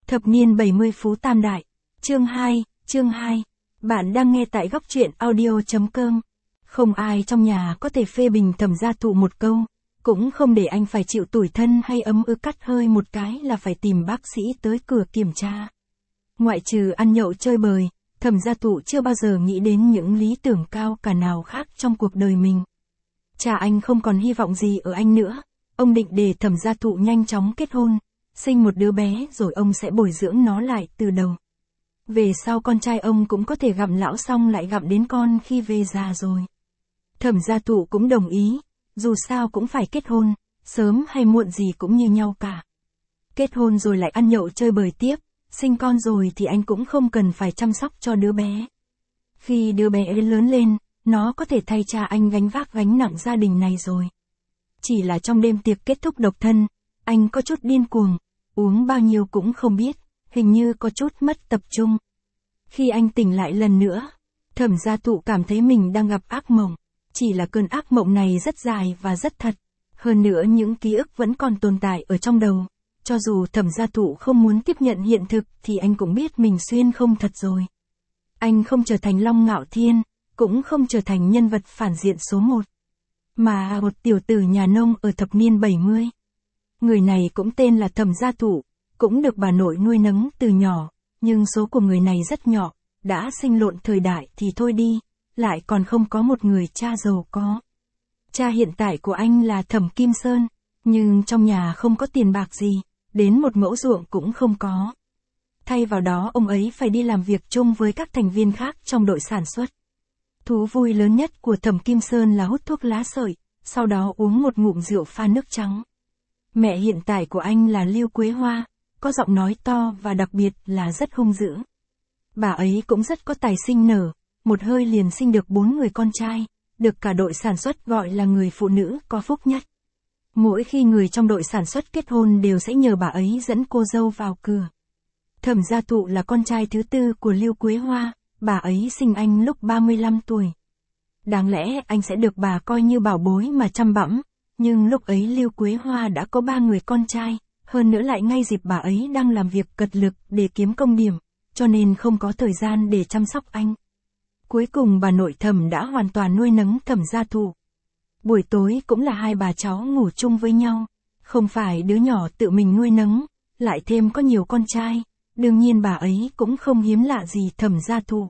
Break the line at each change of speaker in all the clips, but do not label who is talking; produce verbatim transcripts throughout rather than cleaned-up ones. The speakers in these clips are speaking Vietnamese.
Thập niên bảy mươi Phú Tam Đại. Chương hai, chương hai. Bạn đang nghe tại góc truyện audio chấm com. Không ai trong nhà có thể phê bình Thẩm Gia Thụ một câu, cũng không để anh phải chịu tủi thân hay ấm ư cắt hơi một cái là phải tìm bác sĩ tới cửa kiểm tra. Ngoại trừ ăn nhậu chơi bời, Thẩm Gia Thụ chưa bao giờ nghĩ đến những lý tưởng cao cả nào khác trong cuộc đời mình. Cha anh không còn hy vọng gì ở anh nữa, ông định để Thẩm Gia Thụ nhanh chóng kết hôn, sinh một đứa bé rồi ông sẽ bồi dưỡng nó lại từ đầu. Về sau con trai ông cũng có thể gặm lão xong lại gặm đến con khi về già rồi. Thẩm Gia Thụ cũng đồng ý, dù sao cũng phải kết hôn, sớm hay muộn gì cũng như nhau cả. Kết hôn rồi lại ăn nhậu chơi bời tiếp, sinh con rồi thì anh cũng không cần phải chăm sóc cho đứa bé. Khi đứa bé lớn lên, nó có thể thay cha anh gánh vác gánh nặng gia đình này rồi. Chỉ là trong đêm tiệc kết thúc độc thân, anh có chút điên cuồng, uống bao nhiêu cũng không biết, hình như có chút mất tập trung. Khi anh tỉnh lại lần nữa, Thẩm Gia Thụ cảm thấy mình đang gặp ác mộng, chỉ là cơn ác mộng này rất dài và rất thật. Hơn nữa những ký ức vẫn còn tồn tại ở trong đầu, cho dù Thẩm Gia Thụ không muốn tiếp nhận hiện thực thì anh cũng biết mình xuyên không thật rồi. Anh không trở thành Long Ngạo Thiên, cũng không trở thành nhân vật phản diện số một, mà một tiểu tử nhà nông ở thập niên bảy mươi. Người này cũng tên là Thẩm Gia Thụ, cũng được bà nội nuôi nấng từ nhỏ, nhưng số của người này rất nhỏ, đã sinh lộn thời đại thì thôi đi, lại còn không có một người cha giàu có. Cha hiện tại của anh là Thẩm Kim Sơn, nhưng trong nhà không có tiền bạc gì, đến một mẫu ruộng cũng không có. Thay vào đó ông ấy phải đi làm việc chung với các thành viên khác trong đội sản xuất. Thú vui lớn nhất của Thẩm Kim Sơn là hút thuốc lá sợi, sau đó uống một ngụm rượu pha nước trắng. Mẹ hiện tại của anh là Lưu Quế Hoa, có giọng nói to và đặc biệt là rất hung dữ. Bà ấy cũng rất có tài sinh nở, một hơi liền sinh được bốn người con trai, được cả đội sản xuất gọi là người phụ nữ có phúc nhất. Mỗi khi người trong đội sản xuất kết hôn đều sẽ nhờ bà ấy dẫn cô dâu vào cửa. Thẩm Gia Thụ là con trai thứ tư của Lưu Quế Hoa, bà ấy sinh anh lúc ba mươi lăm tuổi. Đáng lẽ anh sẽ được bà coi như bảo bối mà chăm bẵm, nhưng lúc ấy Lưu Quế Hoa đã có ba người con trai, hơn nữa lại ngay dịp bà ấy đang làm việc cật lực để kiếm công điểm, cho nên không có thời gian để chăm sóc anh. Cuối cùng bà nội Thẩm đã hoàn toàn nuôi nấng Thẩm Gia Thụ. Buổi tối cũng là hai bà cháu ngủ chung với nhau, không phải đứa nhỏ tự mình nuôi nấng, lại thêm có nhiều con trai, đương nhiên bà ấy cũng không hiếm lạ gì Thẩm Gia Thụ.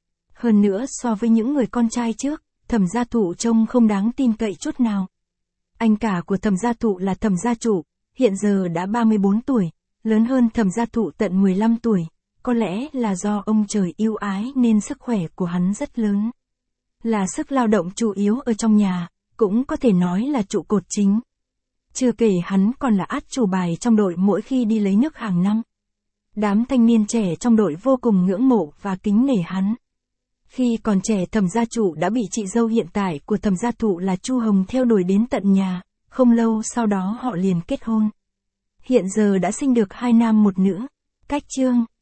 Hơn nữa so với những người con trai trước, Thẩm Gia Thụ trông không đáng tin cậy chút nào. Anh cả của Thẩm Gia Thụ là Thẩm Gia Chủ, hiện giờ đã ba mươi bốn tuổi, lớn hơn Thẩm Gia Thụ tận mười lăm tuổi, có lẽ là do ông trời yêu ái nên sức khỏe của hắn rất lớn. Là sức lao động chủ yếu ở trong nhà, cũng có thể nói là trụ cột chính. Chưa kể hắn còn là át chủ bài trong đội mỗi khi đi lấy nước hàng năm. Đám thanh niên trẻ trong đội vô cùng ngưỡng mộ và kính nể hắn. Khi còn trẻ Thẩm Gia Chủ đã bị chị dâu hiện tại của Thẩm Gia Thụ là Chu Hồng theo đuổi đến tận nhà, không lâu sau đó họ liền kết hôn. Hiện giờ đã sinh được hai nam một nữ. Cách chương,